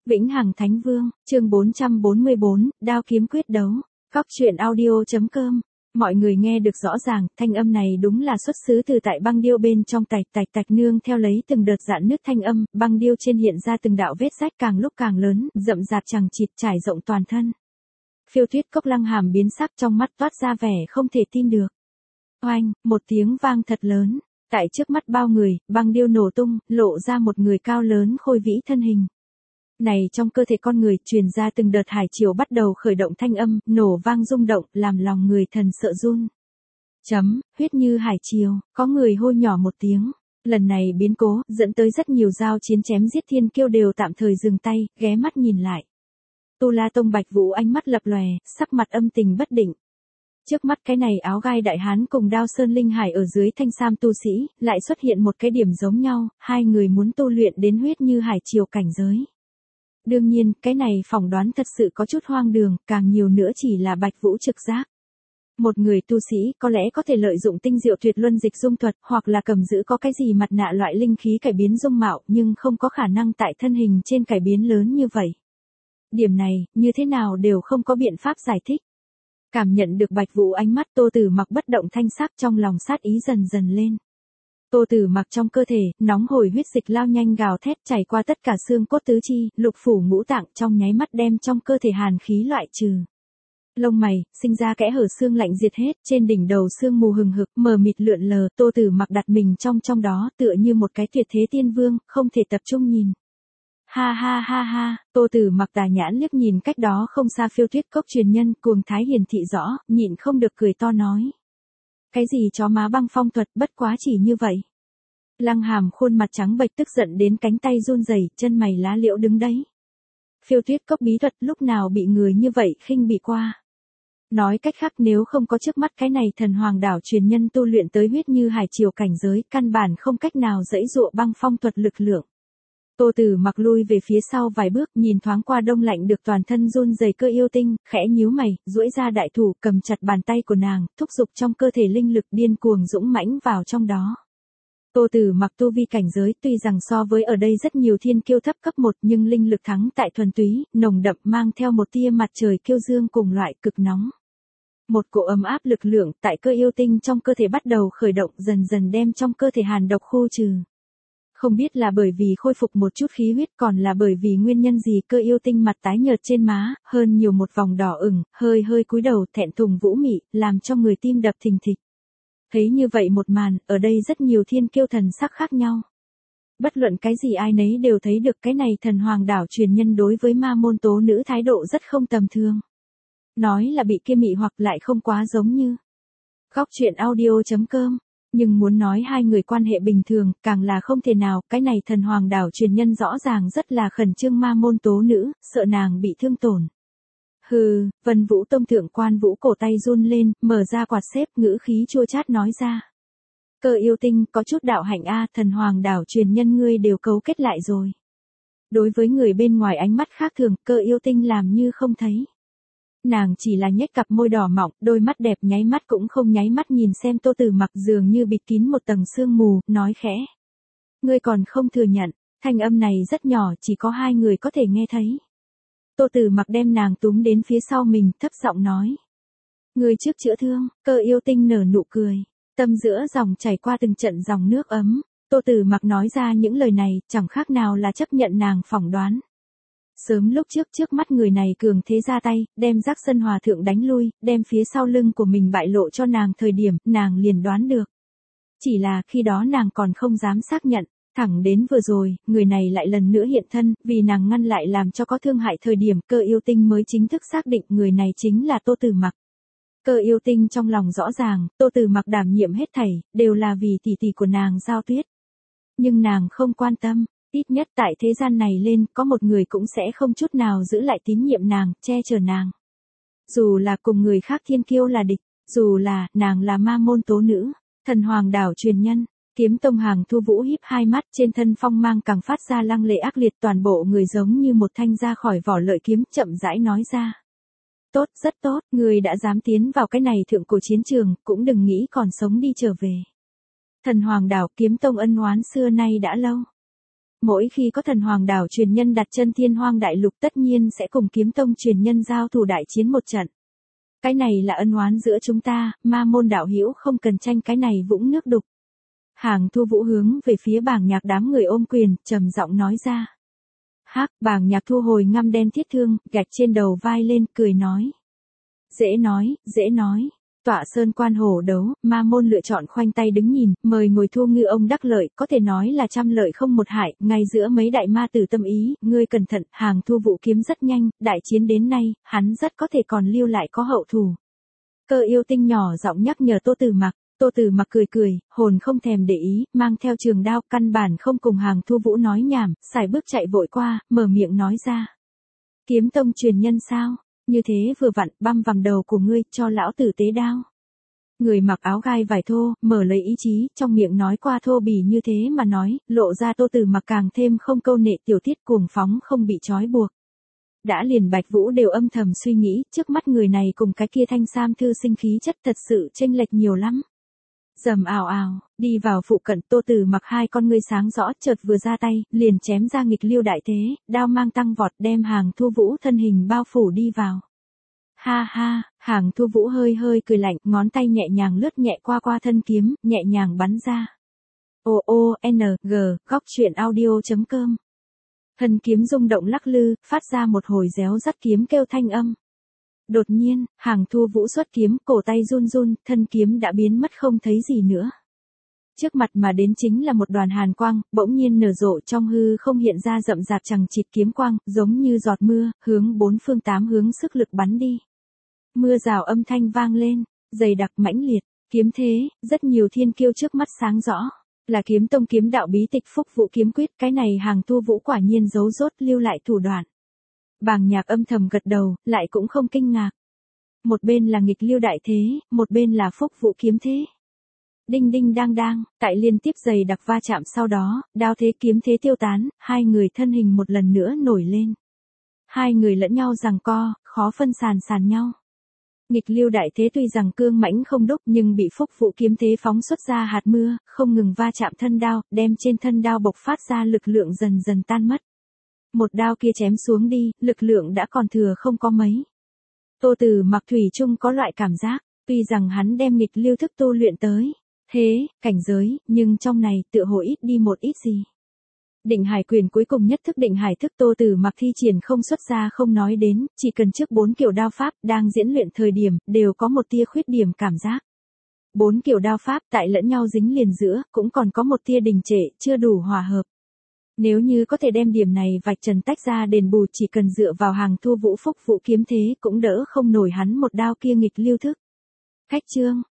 Vĩnh Hằng Thánh Vương, chương 444, đao kiếm quyết đấu. Cóc truyện audio.com. Mọi người nghe được rõ ràng, thanh âm này đúng là xuất xứ từ tại băng điêu bên trong tạch tạch tạch nương theo lấy từng đợt dạn nứt thanh âm, băng điêu trên hiện ra từng đạo vết rách càng lúc càng lớn, rậm rạp chằng chịt trải rộng toàn thân. Phiêu Tuyết Cốc Lăng Hàm biến sắc, trong mắt toát ra vẻ không thể tin được. Oanh, một tiếng vang thật lớn, tại trước mắt bao người, băng điêu nổ tung, lộ ra một người cao lớn khôi vĩ thân hình. Này trong cơ thể con người truyền ra từng đợt hải triều bắt đầu khởi động thanh âm, nổ vang rung động, làm lòng người thần sợ run. Huyết như hải triều, có người hô nhỏ một tiếng. Lần này biến cố, dẫn tới rất nhiều giao chiến chém giết thiên kiêu đều tạm thời dừng tay, ghé mắt nhìn lại. Tu La Tông Bạch Vũ ánh mắt lập lòe, sắc mặt âm tình bất định. Trước mắt cái này áo gai đại hán cùng Đao Sơn Linh Hải ở dưới thanh sam tu sĩ, lại xuất hiện một cái điểm giống nhau, hai người muốn tu luyện đến huyết như hải triều cảnh giới. Đương nhiên, cái này phỏng đoán thật sự có chút hoang đường, càng nhiều nữa chỉ là Bạch Vũ trực giác. Một người tu sĩ có lẽ có thể lợi dụng tinh diệu tuyệt luân dịch dung thuật, hoặc là cầm giữ có cái gì mặt nạ loại linh khí cải biến dung mạo, nhưng không có khả năng tại thân hình trên cải biến lớn như vậy. Điểm này, như thế nào đều không có biện pháp giải thích. Cảm nhận được Bạch Vũ ánh mắt, Tô Tử Mặc bất động thanh sắc, trong lòng sát ý dần dần lên. Tô Tử Mặc trong cơ thể, nóng hổi huyết dịch lao nhanh gào thét chảy qua tất cả xương cốt tứ chi, lục phủ ngũ tạng, trong nháy mắt đem trong cơ thể hàn khí loại trừ. Lông mày, sinh ra kẽ hở xương lạnh diệt hết, trên đỉnh đầu xương mù hừng hực, mờ mịt lượn lờ, Tô Tử Mặc đặt mình trong đó, tựa như một cái tuyệt thế tiên vương, không thể tập trung nhìn. Ha ha ha ha, Tô Tử Mặc tà nhãn liếc nhìn cách đó không xa Phiêu Tuyết Cốc truyền nhân, cuồng thái hiển thị rõ, nhịn không được cười to nói. Cái gì chó má băng phong thuật, bất quá chỉ như vậy. Lăng Hàm khuôn mặt trắng bệch tức giận đến cánh tay run rẩy, chân mày lá liễu đứng đấy. Phiêu Tuyết Cốc bí thuật lúc nào bị người như vậy khinh bỉ qua. Nói cách khác, nếu không có trước mắt cái này thần hoàng đảo truyền nhân tu luyện tới huyết như hải triều cảnh giới, căn bản không cách nào dẫy dụa băng phong thuật lực lượng. Tô Tử Mặc lui về phía sau vài bước, nhìn thoáng qua đông lạnh được toàn thân run rẩy Cơ Yêu Tinh, khẽ nhíu mày, duỗi ra đại thủ, cầm chặt bàn tay của nàng, thúc giục trong cơ thể linh lực điên cuồng dũng mãnh vào trong đó. Tô Tử Mặc tu vi cảnh giới tuy rằng so với ở đây rất nhiều thiên kiêu thấp cấp 1, nhưng linh lực thắng tại thuần túy, nồng đậm, mang theo một tia mặt trời kiêu dương cùng loại cực nóng. Một cỗ ấm áp lực lượng tại Cơ Yêu Tinh trong cơ thể bắt đầu khởi động, dần dần đem trong cơ thể hàn độc khu trừ. Không biết là bởi vì khôi phục một chút khí huyết, còn là bởi vì nguyên nhân gì, Cơ Yêu Tinh mặt tái nhợt trên má, hơn nhiều một vòng đỏ ửng, hơi cúi đầu, thẹn thùng vũ mị, làm cho người tim đập thình thịch. Thấy như vậy một màn, ở đây rất nhiều thiên kiêu thần sắc khác nhau. Bất luận cái gì ai nấy đều thấy được cái này thần hoàng đảo truyền nhân đối với ma môn tố nữ thái độ rất không tầm thường. Nói là bị kia mị hoặc lại không quá giống như. Góc truyện audio.com. Nhưng muốn nói hai người quan hệ bình thường, càng là không thể nào, cái này thần hoàng đảo truyền nhân rõ ràng rất là khẩn trương ma môn tố nữ, sợ nàng bị thương tổn. Hừ, Vân Vũ Tông thượng Quan Vũ cổ tay run lên, mở ra quạt xếp, ngữ khí chua chát nói ra. Cơ Yêu Tinh, có chút đạo hạnh a, thần hoàng đảo truyền nhân ngươi đều cấu kết lại rồi. Đối với người bên ngoài ánh mắt khác thường, Cơ Yêu Tinh làm như không thấy. Nàng chỉ là nhếch cặp môi đỏ mọng, đôi mắt đẹp nháy mắt cũng không nháy mắt nhìn xem Tô Tử Mặc, dường như bịt kín một tầng sương mù, nói khẽ. Ngươi còn không thừa nhận, thanh âm này rất nhỏ, chỉ có hai người có thể nghe thấy. Tô Tử Mặc đem nàng túm đến phía sau mình, thấp giọng nói. Ngươi trước chữa thương, Cơ Yêu Tinh nở nụ cười, tâm giữa dòng chảy qua từng trận dòng nước ấm. Tô Tử Mặc nói ra những lời này, chẳng khác nào là chấp nhận nàng phỏng đoán. Sớm lúc trước mắt người này cường thế ra tay, đem Giác Sân Hòa Thượng đánh lui, đem phía sau lưng của mình bại lộ cho nàng thời điểm, nàng liền đoán được. Chỉ là khi đó nàng còn không dám xác nhận, thẳng đến vừa rồi, người này lại lần nữa hiện thân, vì nàng ngăn lại làm cho có thương hại thời điểm, Cơ Yêu Tinh mới chính thức xác định người này chính là Tô Tử Mặc. Cơ Yêu Tinh trong lòng rõ ràng, Tô Tử Mặc đảm nhiệm hết thảy, đều là vì tỷ tỷ của nàng Giao Tuyết. Nhưng nàng không quan tâm. Ít nhất tại thế gian này lên, có một người cũng sẽ không chút nào giữ lại tín nhiệm nàng, che chở nàng. Dù là cùng người khác thiên kiêu là địch, dù là, nàng là ma môn tố nữ, thần hoàng đảo truyền nhân, Kiếm Tông Hàng Thu Vũ híp hai mắt, trên thân phong mang càng phát ra lăng lệ ác liệt, toàn bộ người giống như một thanh ra khỏi vỏ lợi kiếm, chậm rãi nói ra. Tốt, rất tốt, người đã dám tiến vào cái này thượng cổ chiến trường, cũng đừng nghĩ còn sống đi trở về. Thần hoàng đảo Kiếm Tông ân oán xưa nay đã lâu. mỗi khi có thần hoàng đảo truyền nhân đặt chân thiên hoang đại lục tất nhiên sẽ cùng kiếm tông truyền nhân giao thủ đại chiến một trận. Cái này là ân oán giữa chúng ta, ma môn đạo hữu không cần tranh cái này vũng nước đục. Hàng Thu Vũ hướng về phía Bàng Nhạc đám người ôm quyền, trầm giọng nói ra. Hắc, Bàng Nhạc thu hồi ngăm đen thiết thương, gạch trên đầu vai lên, cười nói. Dễ nói, dễ nói. Tọa sơn quan hổ đấu, ma môn lựa chọn khoanh tay đứng nhìn, mời ngồi thu ngư ông đắc lợi, có thể nói là trăm lợi không một hại, ngay giữa mấy đại ma tử tâm ý, ngươi cẩn thận, Hàng Thu Vũ kiếm rất nhanh, đại chiến đến nay, hắn rất có thể còn lưu lại có hậu thù. Cơ yêu tinh nhỏ giọng nhắc nhở Tô Tử Mặc. Tô Tử Mặc cười cười, hồn không thèm để ý, mang theo trường đao, căn bản không cùng Hàng Thu Vũ nói nhảm, xài bước chạy vội qua, mở miệng nói ra. Kiếm tông truyền nhân sao? Như thế vừa vặn, băm vằm đầu của ngươi, cho lão tử tế đao. Người mặc áo gai vải thô, mở lấy ý chí, trong miệng nói qua thô bỉ như thế mà nói, lộ ra Tô Tử Mặc càng thêm không câu nệ tiểu tiết cuồng phóng không bị trói buộc. Đã liền Bạch Vũ đều âm thầm suy nghĩ, trước mắt người này cùng cái kia thanh sam thư sinh khí chất thật sự chênh lệch nhiều lắm. Rầm ào ào, đi vào phụ cận Tô Tử Mặc hai con ngươi sáng rõ chợt vừa ra tay, liền chém ra nghịch lưu đại thế, đao mang tăng vọt đem Hàng Thu Vũ thân hình bao phủ đi vào. Ha ha, Hàng Thu Vũ hơi hơi cười lạnh, ngón tay nhẹ nhàng lướt nhẹ qua thân kiếm, nhẹ nhàng bắn ra. O-O-N-G, góc truyện audio.com. Thân kiếm rung động lắc lư, phát ra một hồi réo rắt kiếm kêu thanh âm. Đột nhiên, Hàng Thu Vũ xuất kiếm, cổ tay run run, thân kiếm đã biến mất không thấy gì nữa. Trước mặt mà đến chính là một đoàn hàn quang, bỗng nhiên nở rộ trong hư không hiện ra rậm rạp chằng chịt kiếm quang, giống như giọt mưa, hướng bốn phương tám hướng sức lực bắn đi. Mưa rào âm thanh vang lên, dày đặc mãnh liệt, kiếm thế, rất nhiều thiên kiêu trước mắt sáng rõ. Là kiếm tông kiếm đạo bí tịch Phúc Vũ kiếm quyết, cái này Hàng Thu Vũ quả nhiên giấu rốt lưu lại thủ đoạn. Bàng Nhạc âm thầm gật đầu, lại cũng không kinh ngạc. Một bên là nghịch lưu đại thế, một bên là Phúc Vũ kiếm thế. Đinh đinh đang đang, tại liên tiếp dày đặc va chạm sau đó, đao thế kiếm thế tiêu tán, hai người thân hình một lần nữa nổi lên. Hai người lẫn nhau giằng co, khó phân sàn nhau. Nghịch lưu đại thế tuy rằng cương mãnh không đúc nhưng bị Phúc Vũ kiếm thế phóng xuất ra hạt mưa, không ngừng va chạm thân đao, đem trên thân đao bộc phát ra lực lượng dần dần tan mất. Một đao kia chém xuống đi, lực lượng đã còn thừa không có mấy. Tô Tử Mặc thủy chung có loại cảm giác, tuy rằng hắn đem nghịch lưu thức tu luyện tới thế cảnh giới, nhưng trong này tựa hồ ít đi một ít gì. Định Hải quyền cuối cùng nhất thức Định Hải thức Tô Tử Mặc thi triển không xuất ra không nói đến, chỉ cần trước 4 kiểu đao pháp đang diễn luyện thời điểm, đều có một tia khuyết điểm cảm giác. 4 kiểu đao pháp tại lẫn nhau dính liền giữa, cũng còn có một tia đình trệ, chưa đủ hòa hợp. Nếu như có thể đem điểm này vạch trần tách ra đền bù, chỉ cần dựa vào Hàng Thu Vũ Phúc Vũ kiếm thế cũng đỡ không nổi hắn một đao kia nghịch lưu thức. Khách chương,